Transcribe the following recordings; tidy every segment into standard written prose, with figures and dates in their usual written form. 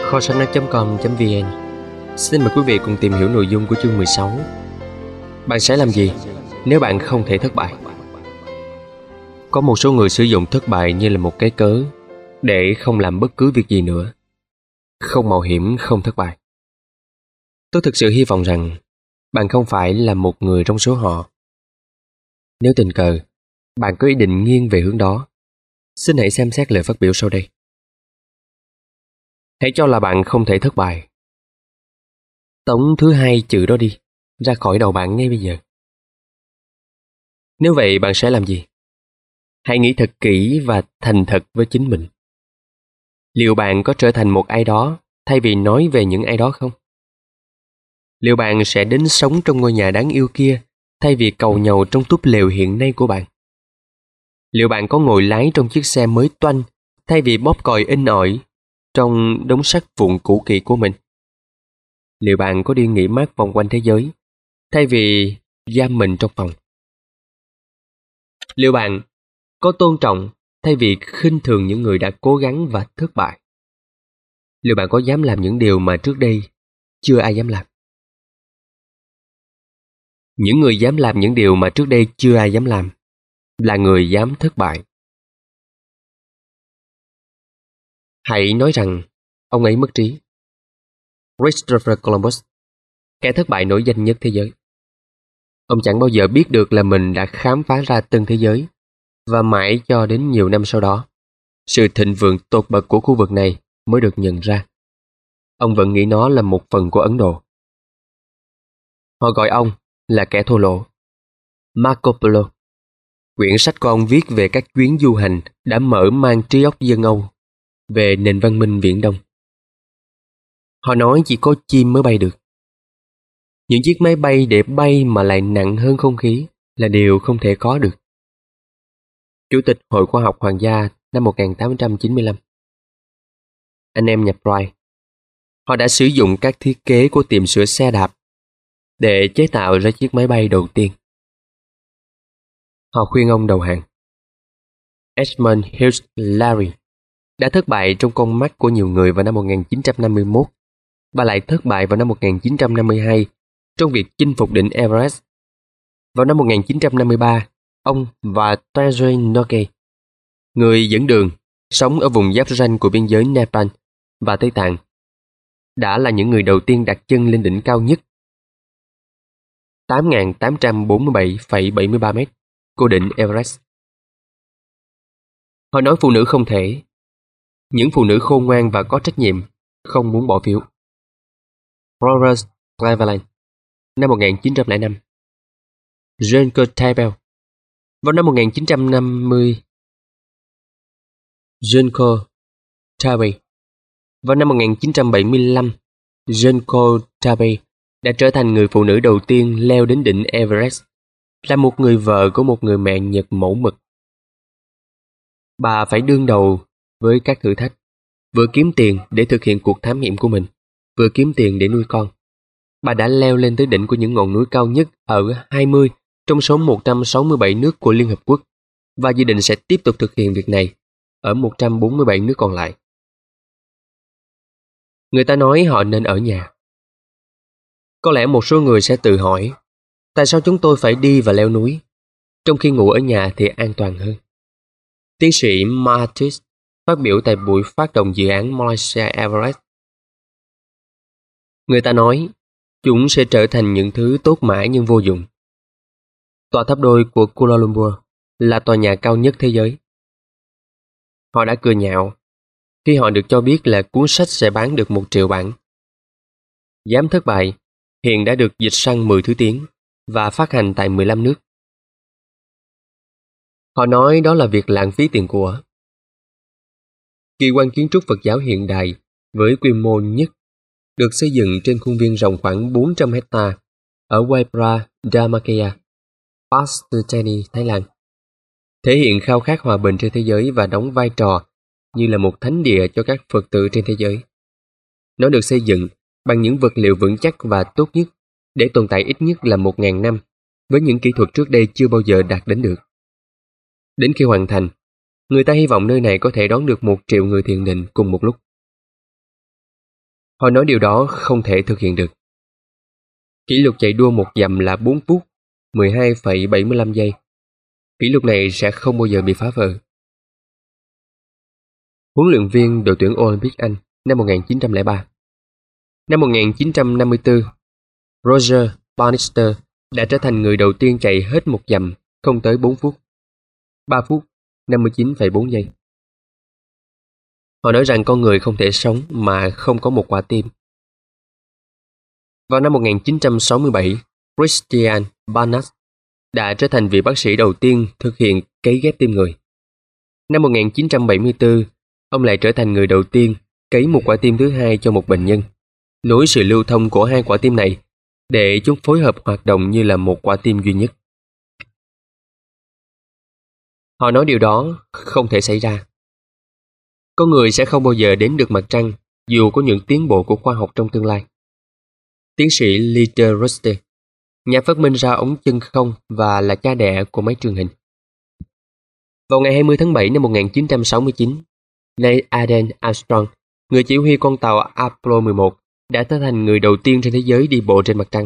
Kho sách nói.com.vn xin mời quý vị cùng tìm hiểu nội dung của chương 16. Bạn sẽ làm gì nếu bạn không thể thất bại? Có một số người sử dụng thất bại như là một cái cớ để không làm bất cứ việc gì nữa. Không mạo hiểm, không thất bại. Tôi thực sự hy vọng rằng bạn không phải là một người trong số họ. Nếu tình cờ, bạn có ý định nghiêng về hướng đó, xin hãy xem xét lời phát biểu sau đây. Hãy cho là bạn không thể thất bại. Tống thứ hai chữ đó đi, ra khỏi đầu bạn ngay bây giờ. Nếu vậy bạn sẽ làm gì? Hãy nghĩ thật kỹ và thành thật với chính mình. Liệu bạn có trở thành một ai đó thay vì nói về những ai đó không? Liệu bạn sẽ đến sống trong ngôi nhà đáng yêu kia thay vì cầu nhàu trong túp lều hiện nay của bạn? Liệu bạn có ngồi lái trong chiếc xe mới toanh thay vì bóp còi inh ỏi trong đống sắt vụn cũ kỹ của mình? Liệu bạn có đi nghỉ mát vòng quanh thế giới thay vì giam mình trong phòng? Liệu bạn có tôn trọng thay vì khinh thường những người đã cố gắng và thất bại? Liệu bạn có dám làm những điều mà trước đây chưa ai dám làm? Những người dám làm những điều mà trước đây chưa ai dám làm là người dám thất bại. Hãy nói rằng ông ấy mất trí. Christopher Columbus, kẻ thất bại nổi danh nhất thế giới. Ông chẳng bao giờ biết được là mình đã khám phá ra tân thế giới, và mãi cho đến nhiều năm sau đó, sự thịnh vượng tột bậc của khu vực này mới được nhận ra. Ông vẫn nghĩ nó là một phần của Ấn Độ. Họ gọi ông là kẻ thô lỗ. Marco Polo, quyển sách của ông viết về các chuyến du hành đã mở mang trí óc dân Âu về nền văn minh Viễn Đông. Họ nói chỉ có chim mới bay được. Những chiếc máy bay để bay mà lại nặng hơn không khí là điều không thể có được. Chủ tịch Hội Khoa học Hoàng gia năm 1895. Anh em nhập Wright. Họ đã sử dụng các thiết kế của tiệm sửa xe đạp để chế tạo ra chiếc máy bay đầu tiên. Họ khuyên ông đầu hàng. Edmund Hillary đã thất bại trong con mắt của nhiều người vào năm 1951 và lại thất bại vào năm 1952 trong việc chinh phục đỉnh Everest. Vào năm 1953, ông và Terence Nogue, người dẫn đường, sống ở vùng giáp ranh của biên giới Nepal và Tây Tạng, đã là những người đầu tiên đặt chân lên đỉnh cao nhất 8.847,73 mét của đỉnh Everest. Họ nói phụ nữ không thể. Những phụ nữ khôn ngoan và có trách nhiệm không muốn bỏ phiếu. Robert Cleveland, năm 1905. Jean Courtabelle, vào năm 1950. Jean Courtabelle, vào năm 1975, Jean Courtabelle đã trở thành người phụ nữ đầu tiên leo đến đỉnh Everest, là một người vợ của một người mẹ Nhật mẫu mực. Bà phải đương đầu với các thử thách, vừa kiếm tiền để thực hiện cuộc thám hiểm của mình, vừa kiếm tiền để nuôi con. Bà đã leo lên tới đỉnh của những ngọn núi cao nhất ở 20 trong số 167 nước của Liên Hợp Quốc và dự định sẽ tiếp tục thực hiện việc này ở 147 nước còn lại. Người ta nói họ nên ở nhà. Có lẽ một số người sẽ tự hỏi, tại sao chúng tôi phải đi và leo núi, trong khi ngủ ở nhà thì an toàn hơn? Tiến sĩ Martis phát biểu tại buổi phát động dự án Malaysia Everest. Người ta nói, chúng sẽ trở thành những thứ tốt mãi nhưng vô dụng. Tòa tháp đôi của Kuala Lumpur là tòa nhà cao nhất thế giới. Họ đã cười nhạo khi họ được cho biết là cuốn sách sẽ bán được 1 triệu bản. Dám thất bại hiện đã được dịch sang 10 thứ tiếng và phát hành tại 15 nước. Họ nói đó là việc lãng phí tiền của. Kỳ quan kiến trúc Phật giáo hiện đại với quy mô nhất được xây dựng trên khuôn viên rộng khoảng 400 hectare ở Waipra, Dhammakaya, Pathumthani, Thái Lan, thể hiện khao khát hòa bình trên thế giới và đóng vai trò như là một thánh địa cho các Phật tử trên thế giới. Nó được xây dựng bằng những vật liệu vững chắc và tốt nhất để tồn tại ít nhất là 1.000 năm với những kỹ thuật trước đây chưa bao giờ đạt đến được. Đến khi hoàn thành, người ta hy vọng nơi này có thể đón được 1 triệu người thiền định cùng một lúc. Họ nói điều đó không thể thực hiện được. Kỷ lục chạy đua một dặm là 4 phút 12,75 giây. Kỷ lục này sẽ không bao giờ bị phá vỡ. Huấn luyện viên đội tuyển Olympic Anh năm 1903. Năm 1954, Roger Bannister đã trở thành người đầu tiên chạy hết một dặm không tới 4 phút. 3 phút 59,4 giây. Họ nói rằng con người không thể sống mà không có một quả tim. Vào năm 1967, Christian Barnard đã trở thành vị bác sĩ đầu tiên thực hiện cấy ghép tim người. Năm 1974, ông lại trở thành người đầu tiên cấy một quả tim thứ hai cho một bệnh nhân, nối sự lưu thông của hai quả tim này để chúng phối hợp hoạt động như là một quả tim duy nhất. Họ nói điều đó không thể xảy ra. Con người sẽ không bao giờ đến được mặt trăng dù có những tiến bộ của khoa học trong tương lai. Tiến sĩ Leader Ruste, nhà phát minh ra ống chân không và là cha đẻ của máy truyền hình. Vào ngày 20 tháng 7 năm 1969, Neil Armstrong, người chỉ huy con tàu Apollo 11, đã trở thành người đầu tiên trên thế giới đi bộ trên mặt trăng.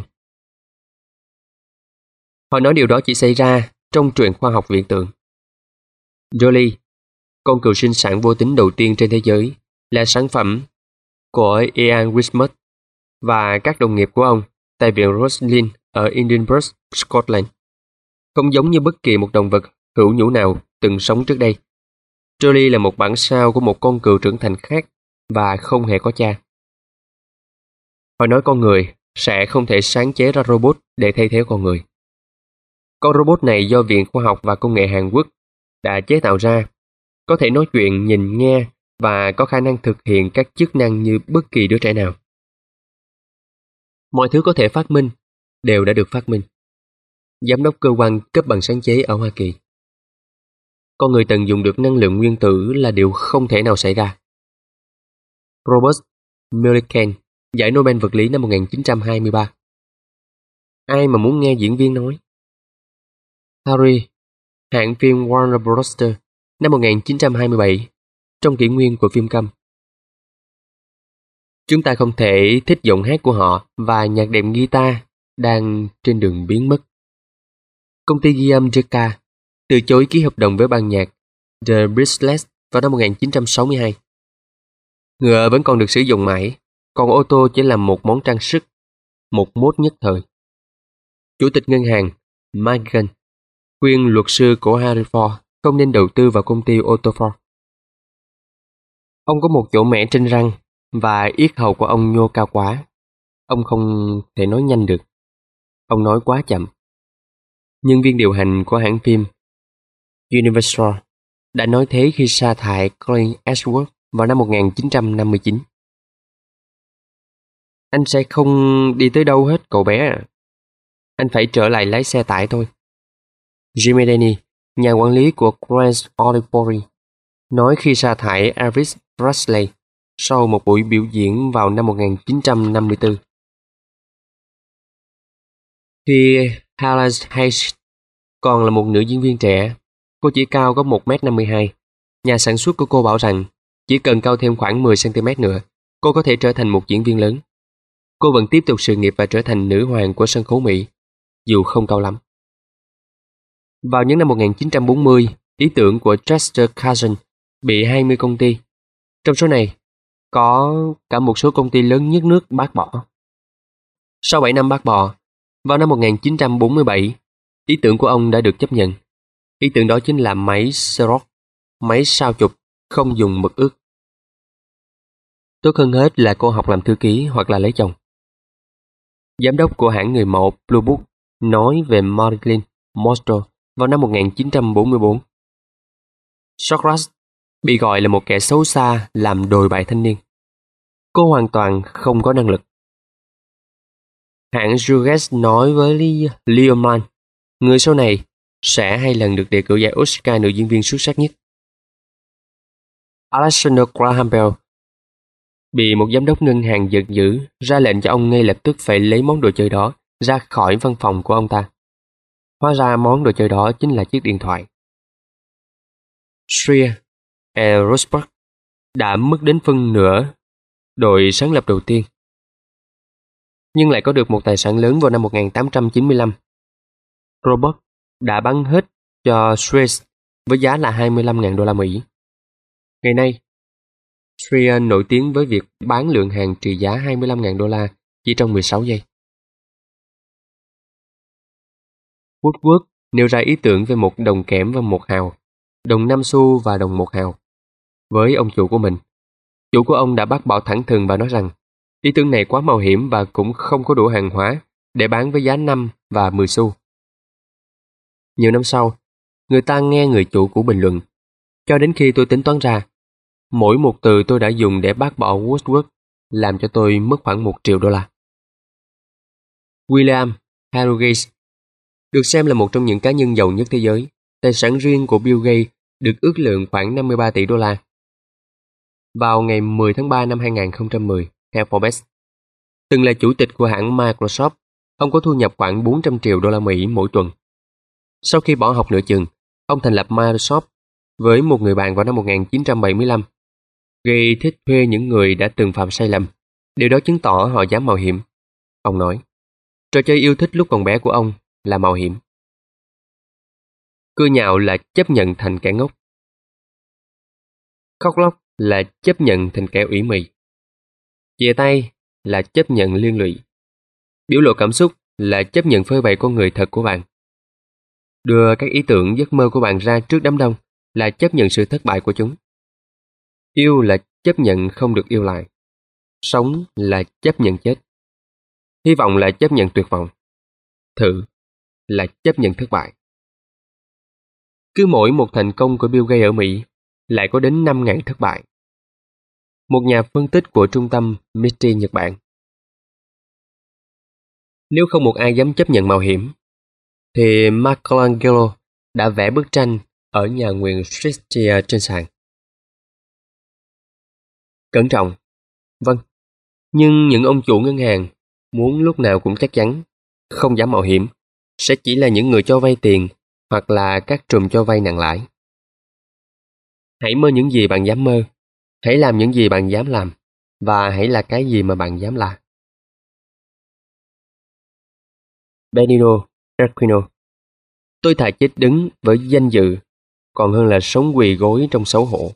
Họ nói điều đó chỉ xảy ra trong truyện khoa học viễn tưởng. Dolly, con cừu sinh sản vô tính đầu tiên trên thế giới, là sản phẩm của Ian Wismut và các đồng nghiệp của ông tại viện Roslin ở Edinburgh, Scotland. Không giống như bất kỳ một động vật hữu nhũ nào từng sống trước đây, Dolly là một bản sao của một con cừu trưởng thành khác và không hề có cha. Họ nói con người sẽ không thể sáng chế ra robot để thay thế con người. Con robot này do Viện Khoa học và Công nghệ Hàn Quốc đã chế tạo ra, có thể nói chuyện, nhìn, nghe và có khả năng thực hiện các chức năng như bất kỳ đứa trẻ nào. Mọi thứ có thể phát minh đều đã được phát minh. Giám đốc cơ quan cấp bằng sáng chế ở Hoa Kỳ. Con người tận dụng được năng lượng nguyên tử là điều không thể nào xảy ra. Robert Millikan, giải Nobel vật lý năm 1923. Ai mà muốn nghe diễn viên nói? Harry, hãng phim Warner Bros. Năm 1927, trong kỷ nguyên của phim câm. Chúng ta không thể thích giọng hát của họ và nhạc đệm guitar đang trên đường biến mất. Công ty ghi âm Decca từ chối ký hợp đồng với ban nhạc The Beatles vào năm 1962. Ngựa vẫn còn được sử dụng mãi, còn ô tô chỉ là một món trang sức, một mốt nhất thời. Chủ tịch ngân hàng Morgan khuyên luật sư của Harry Ford không nên đầu tư vào công ty ô tô Ford. Ông có một chỗ mẻ trên răng và yết hầu của ông nhô cao quá. Ông không thể nói nhanh được. Ông nói quá chậm. Nhân viên điều hành của hãng phim Universal đã nói thế khi sa thải Clint Eastwood vào năm 1959. Anh sẽ không đi tới đâu hết cậu bé à. Anh phải trở lại lái xe tải thôi. Jimmy Denny, nhà quản lý của Grand Ole Opry, nói khi sa thải Elvis Presley sau một buổi biểu diễn vào năm 1954. Khi Helen Hayes còn là một nữ diễn viên trẻ, cô chỉ cao có 1m52. Nhà sản xuất của cô bảo rằng chỉ cần cao thêm khoảng 10cm nữa, cô có thể trở thành một diễn viên lớn. Cô vẫn tiếp tục sự nghiệp và trở thành nữ hoàng của sân khấu Mỹ, dù không cao lắm. Vào những năm 1940, ý tưởng của Chester Carson bị 20 công ty. Trong số này, có cả một số công ty lớn nhất nước bác bỏ. Sau 7 năm bác bỏ, vào năm 1947, ý tưởng của ông đã được chấp nhận. Ý tưởng đó chính là máy Xerox, máy sao chụp không dùng mực ướt. Tốt hơn hết là cô học làm thư ký hoặc là lấy chồng. Giám đốc của hãng người mẫu Blue Book nói về Marilyn Monroe vào năm 1944. Socrates bị gọi là một kẻ xấu xa làm đồi bại thanh niên. Cô hoàn toàn không có năng lực. Hãng Hughes nói với Leoman, người sau này sẽ 2 lần được đề cử giải Oscar nữ diễn viên xuất sắc nhất. Alexander Graham Bell bị một giám đốc ngân hàng giận dữ, ra lệnh cho ông ngay lập tức phải lấy món đồ chơi đó ra khỏi văn phòng của ông ta. Hóa ra món đồ chơi đó chính là chiếc điện thoại. Shreya Rosberg đã mất đến phân nửa đội sáng lập đầu tiên, nhưng lại có được một tài sản lớn vào năm 1895. Robert đã bán hết cho Suez với giá là 25.000 đô la Mỹ. Ngày nay, Trier nổi tiếng với việc bán lượng hàng trị giá 25.000 đô la chỉ trong 16 giây. Woodward nêu ra ý tưởng về một đồng kẽm và một hào, đồng 5 xu và đồng 1 hào. Với ông chủ của mình, chủ của ông đã bác bỏ thẳng thừng và nói rằng ý tưởng này quá mạo hiểm và cũng không có đủ hàng hóa để bán với giá 5 và 10 xu. Nhiều năm sau, người ta nghe người chủ cũ bình luận, cho đến khi tôi tính toán ra, mỗi một từ tôi đã dùng để bác bỏ Woodward làm cho tôi mất khoảng 1 triệu đô la. William Henry Gates được xem là một trong những cá nhân giàu nhất thế giới. Tài sản riêng của Bill Gates được ước lượng khoảng 53 tỷ đô la. Vào ngày 10 tháng 3 năm 2010, theo Forbes, từng là chủ tịch của hãng Microsoft, ông có thu nhập khoảng 400 triệu đô la Mỹ mỗi tuần. Sau khi bỏ học nửa chừng, ông thành lập Microsoft với một người bạn vào năm 1975. Gates thích thuê những người đã từng phạm sai lầm. Điều đó chứng tỏ họ dám mạo hiểm. Ông nói, trò chơi yêu thích lúc còn bé của ông là mạo hiểm. Cười nhạo là chấp nhận thành kẻ ngốc. Khóc lóc là chấp nhận thành kẻ ủy mị. Chìa tay là chấp nhận liên lụy. Biểu lộ cảm xúc là chấp nhận phơi bày con người thật của bạn. Đưa các ý tưởng giấc mơ của bạn ra trước đám đông là chấp nhận sự thất bại của chúng. Yêu là chấp nhận không được yêu lại. Sống là chấp nhận chết. Hy vọng là chấp nhận tuyệt vọng. Thử là chấp nhận thất bại. Cứ mỗi một thành công của Bill Gates ở Mỹ lại có đến 5.000 thất bại. Một nhà phân tích của trung tâm MIT Nhật Bản. Nếu không một ai dám chấp nhận mạo hiểm, thì Michelangelo đã vẽ bức tranh ở nhà nguyền Shakespeare trên sàn. Cẩn trọng. Vâng, nhưng những ông chủ ngân hàng muốn lúc nào cũng chắc chắn, không dám mạo hiểm, sẽ chỉ là những người cho vay tiền hoặc là các trùm cho vay nặng lãi. Hãy mơ những gì bạn dám mơ, hãy làm những gì bạn dám làm, và hãy là cái gì mà bạn dám là. Benigno Aquino. Tôi thà chết đứng với danh dự còn hơn là sống quỳ gối trong xấu hổ.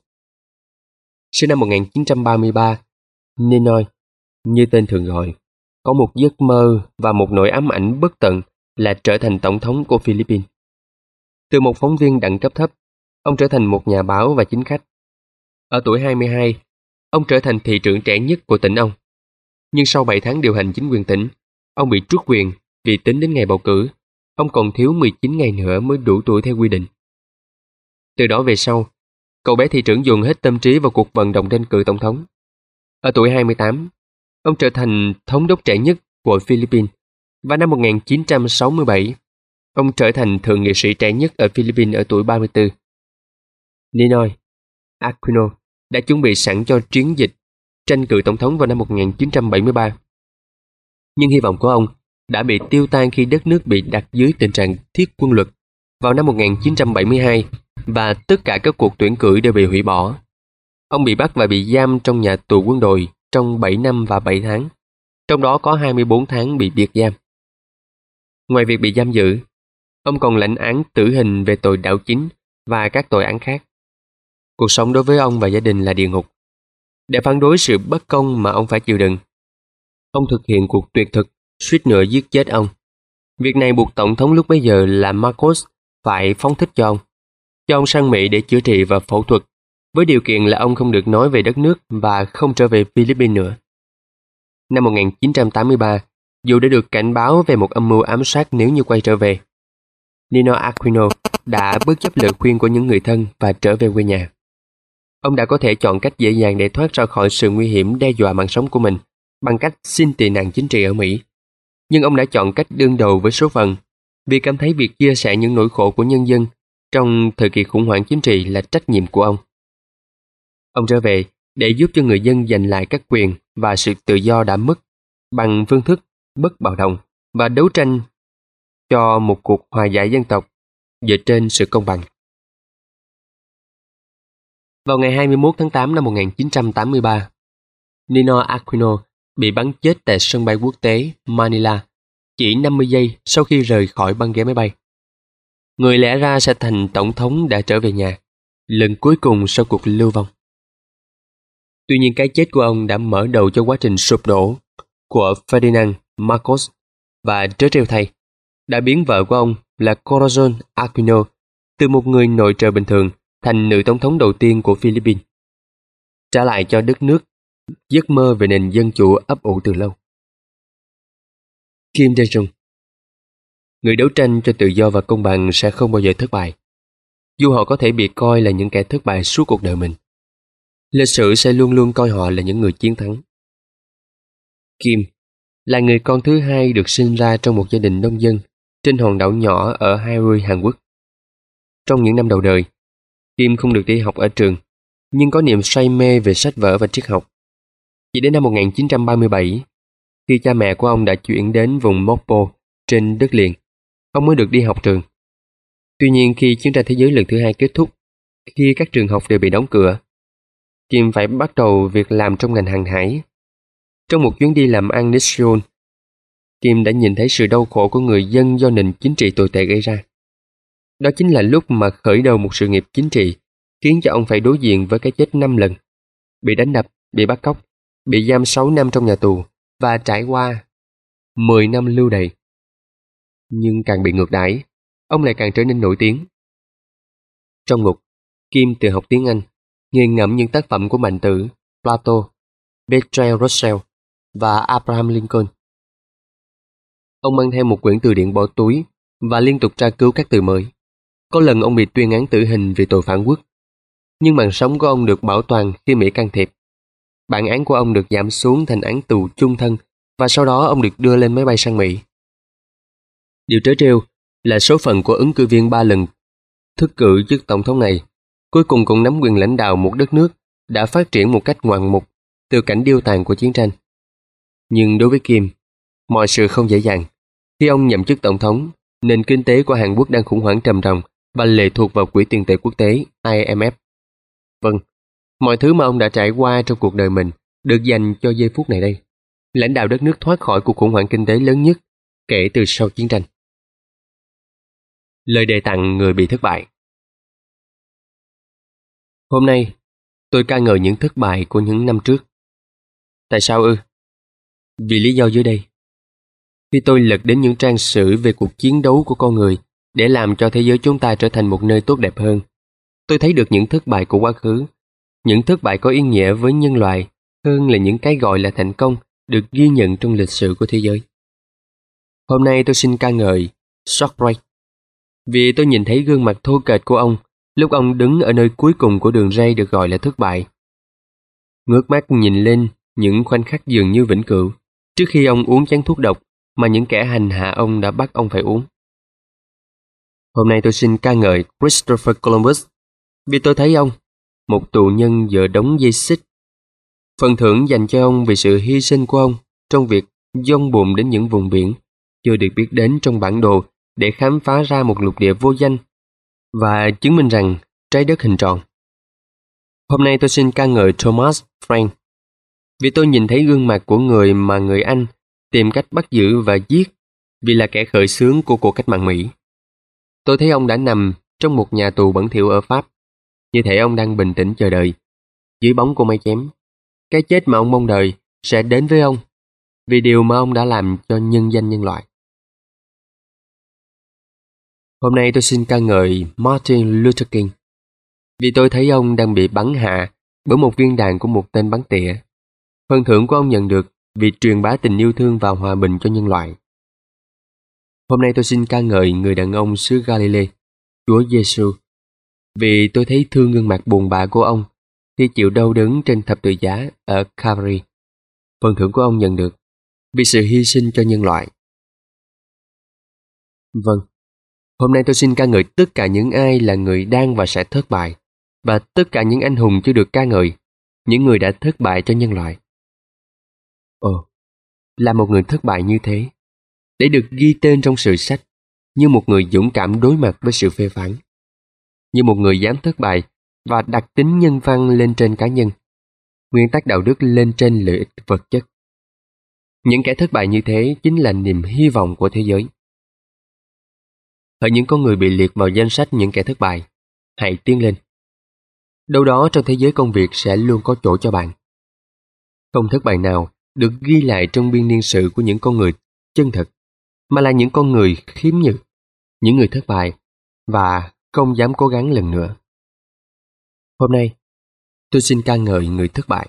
Sinh năm 1933, Ninoy, như tên thường gọi, có một giấc mơ và một nỗi ám ảnh bất tận là trở thành tổng thống của Philippines. Từ một phóng viên đẳng cấp thấp, ông trở thành một nhà báo và chính khách. Ở tuổi 22, ông trở thành thị trưởng trẻ nhất của tỉnh ông. Nhưng sau 7 tháng điều hành chính quyền tỉnh, ông bị truất quyền vì tính đến ngày bầu cử, ông còn thiếu 19 ngày nữa mới đủ tuổi theo quy định. Từ đó về sau, cậu bé thị trưởng dồn hết tâm trí vào cuộc vận động tranh cử tổng thống. Ở tuổi 28, ông trở thành thống đốc trẻ nhất của Philippines, và năm 1967, ông trở thành thượng nghị sĩ trẻ nhất ở Philippines ở tuổi 34. Ninoy Aquino đã chuẩn bị sẵn cho chiến dịch tranh cử tổng thống vào năm 1973. Nhưng hy vọng của ông đã bị tiêu tan khi đất nước bị đặt dưới tình trạng thiết quân luật vào năm 1972 và tất cả các cuộc tuyển cử đều bị hủy bỏ. Ông bị bắt và bị giam trong nhà tù quân đội trong 7 năm và 7 tháng, trong đó có 24 tháng bị biệt giam. Ngoài việc bị giam giữ, ông còn lãnh án tử hình về tội đảo chính và các tội án khác. Cuộc sống đối với ông và gia đình là địa ngục. Để phản đối sự bất công mà ông phải chịu đựng, ông thực hiện cuộc tuyệt thực suýt nữa giết chết ông. Việc này buộc tổng thống lúc bấy giờ là Marcos phải phóng thích cho ông sang Mỹ để chữa trị và phẫu thuật, với điều kiện là ông không được nói về đất nước và không trở về Philippines nữa. Năm 1983, dù đã được cảnh báo về một âm mưu ám sát nếu như quay trở về, Ninoy Aquino đã bất chấp lời khuyên của những người thân và trở về quê nhà. Ông đã có thể chọn cách dễ dàng để thoát ra khỏi sự nguy hiểm đe dọa mạng sống của mình bằng cách xin tị nạn chính trị ở Mỹ. Nhưng ông đã chọn cách đương đầu với số phận vì cảm thấy việc chia sẻ những nỗi khổ của nhân dân trong thời kỳ khủng hoảng chính trị là trách nhiệm của ông. Ông trở về để giúp cho người dân giành lại các quyền và sự tự do đã mất bằng phương thức bất bạo động và đấu tranh cho một cuộc hòa giải dân tộc dựa trên sự công bằng. Vào ngày 21 tháng 8 năm 1983, Nino Aquino bị bắn chết tại sân bay quốc tế Manila chỉ 50 giây sau khi rời khỏi băng ghế máy bay. Người lẽ ra sẽ thành tổng thống đã trở về nhà, lần cuối cùng sau cuộc lưu vong. Tuy nhiên cái chết của ông đã mở đầu cho quá trình sụp đổ của Ferdinand Marcos và trớ trêu thay, đã biến vợ của ông là Corazon Aquino từ một người nội trợ bình thường thành nữ tổng thống đầu tiên của Philippines, trả lại cho đất nước giấc mơ về nền dân chủ ấp ủ từ lâu. Kim Dae-jung, người đấu tranh cho tự do và công bằng sẽ không bao giờ thất bại, dù họ có thể bị coi là những kẻ thất bại suốt cuộc đời mình. Lịch sử sẽ luôn luôn coi họ là những người chiến thắng. Kim là người con thứ hai được sinh ra trong một gia đình nông dân trên hòn đảo nhỏ ở Haeul, Hàn Quốc. Trong những năm đầu đời, Kim không được đi học ở trường, nhưng có niềm say mê về sách vở và triết học. Chỉ đến năm 1937, khi cha mẹ của ông đã chuyển đến vùng Mokpo trên đất liền, ông mới được đi học trường. Tuy nhiên khi chiến tranh thế giới lần thứ hai kết thúc, khi các trường học đều bị đóng cửa, Kim phải bắt đầu việc làm trong ngành hàng hải. Trong một chuyến đi làm ăn đến Seoul, Kim đã nhìn thấy sự đau khổ của người dân do nền chính trị tồi tệ gây ra. Đó chính là lúc mà khởi đầu một sự nghiệp chính trị, khiến cho ông phải đối diện với cái chết 5 lần, bị đánh đập, bị bắt cóc, bị giam 6 năm trong nhà tù và trải qua 10 năm lưu đày. Nhưng càng bị ngược đãi, ông lại càng trở nên nổi tiếng. Trong ngục, Kim tự học tiếng Anh, nghiền ngẫm những tác phẩm của Mạnh Tử, Plato, Bertrand Russell và Abraham Lincoln. Ông mang theo một quyển từ điển bỏ túi và liên tục tra cứu các từ mới. Có lần ông bị tuyên án tử hình vì tội phản quốc, nhưng mạng sống của ông được bảo toàn khi Mỹ can thiệp. Bản án của ông được giảm xuống thành án tù chung thân và sau đó ông được đưa lên máy bay sang Mỹ. Điều trớ trêu là số phận của ứng cử viên 3 lần thức cử chức tổng thống này cuối cùng cũng nắm quyền lãnh đạo một đất nước đã phát triển một cách ngoạn mục từ cảnh điêu tàn của chiến tranh. Nhưng đối với Kim, mọi sự không dễ dàng. Khi ông nhậm chức tổng thống, nền kinh tế của Hàn Quốc đang khủng hoảng trầm trọng và lệ thuộc vào Quỹ tiền tệ quốc tế IMF. Vâng, mọi thứ mà ông đã trải qua trong cuộc đời mình được dành cho giây phút này đây. Lãnh đạo đất nước thoát khỏi cuộc khủng hoảng kinh tế lớn nhất kể từ sau chiến tranh. Lời đề tặng người bị thất bại. Hôm nay, tôi ca ngợi những thất bại của những năm trước. Tại sao ư? Vì lý do dưới đây. Khi tôi lật đến những trang sử về cuộc chiến đấu của con người để làm cho thế giới chúng ta trở thành một nơi tốt đẹp hơn, tôi thấy được những thất bại của quá khứ, những thất bại có ý nghĩa với nhân loại hơn là những cái gọi là thành công được ghi nhận trong lịch sử của thế giới. Hôm nay tôi xin ca ngợi Socrates, vì tôi nhìn thấy gương mặt thô kệch của ông lúc ông đứng ở nơi cuối cùng của đường ray được gọi là thất bại. Ngước mắt nhìn lên những khoảnh khắc dường như vĩnh cửu, trước khi ông uống chén thuốc độc mà những kẻ hành hạ ông đã bắt ông phải uống. Hôm nay tôi xin ca ngợi Christopher Columbus, vì tôi thấy ông, một tù nhân giữa đống dây xích. Phần thưởng dành cho ông vì sự hy sinh của ông trong việc dông bùm đến những vùng biển chưa được biết đến trong bản đồ để khám phá ra một lục địa vô danh và chứng minh rằng trái đất hình tròn. Hôm nay tôi xin ca ngợi Thomas Frank, vì tôi nhìn thấy gương mặt của người mà người Anh tìm cách bắt giữ và giết vì là kẻ khởi xướng của cuộc cách mạng Mỹ. Tôi thấy ông đã nằm trong một nhà tù bẩn thỉu ở Pháp, như thể ông đang bình tĩnh chờ đợi, dưới bóng của mây chém. Cái chết mà ông mong đợi sẽ đến với ông, vì điều mà ông đã làm cho nhân danh nhân loại. Hôm nay tôi xin ca ngợi Martin Luther King, vì tôi thấy ông đang bị bắn hạ bởi một viên đạn của một tên bắn tỉa. Phần thưởng của ông nhận được vì truyền bá tình yêu thương và hòa bình cho nhân loại. Hôm nay tôi xin ca ngợi người đàn ông xứ Galilee, Chúa Giêsu, vì tôi thấy thương gương mặt buồn bã của ông khi chịu đau đớn trên thập tự giá ở Calvary. Phần thưởng của ông nhận được vì sự hy sinh cho nhân loại. Vâng, hôm nay tôi xin ca ngợi tất cả những ai là người đang và sẽ thất bại, và tất cả những anh hùng chưa được ca ngợi, những người đã thất bại cho nhân loại. Ồ, là một người thất bại như thế, để được ghi tên trong sử sách như một người dũng cảm đối mặt với sự phê phán, như một người dám thất bại và đặt tính nhân văn lên trên cá nhân, nguyên tắc đạo đức lên trên lợi ích vật chất. Những kẻ thất bại như thế chính là niềm hy vọng của thế giới. Hỡi những con người bị liệt vào danh sách những kẻ thất bại, hãy tiến lên. Đâu đó trong thế giới công việc sẽ luôn có chỗ cho bạn. Không thất bại nào được ghi lại trong biên niên sử của những con người chân thật, mà là những con người khiếm nhược, những người thất bại và không dám cố gắng lần nữa. Hôm nay, tôi xin ca ngợi người thất bại.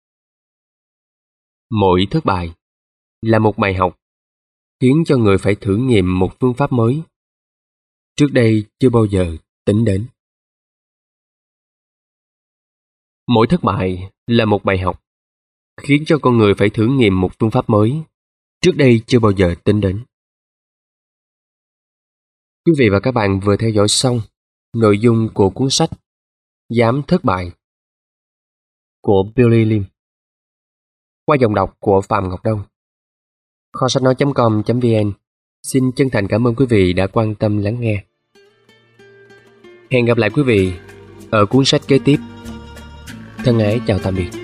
Mỗi thất bại là một bài học khiến cho người phải thử nghiệm một phương pháp mới trước đây chưa bao giờ tính đến. Mỗi thất bại là một bài học khiến cho con người phải thử nghiệm một phương pháp mới trước đây chưa bao giờ tính đến. Quý vị và các bạn vừa theo dõi xong nội dung của cuốn sách Dám thất bại của Billy Lim qua giọng đọc của Phạm Ngọc Đông. Kho sách nói.com.vn xin chân thành cảm ơn quý vị đã quan tâm lắng nghe. Hẹn gặp lại quý vị ở cuốn sách kế tiếp. Thân ái chào tạm biệt.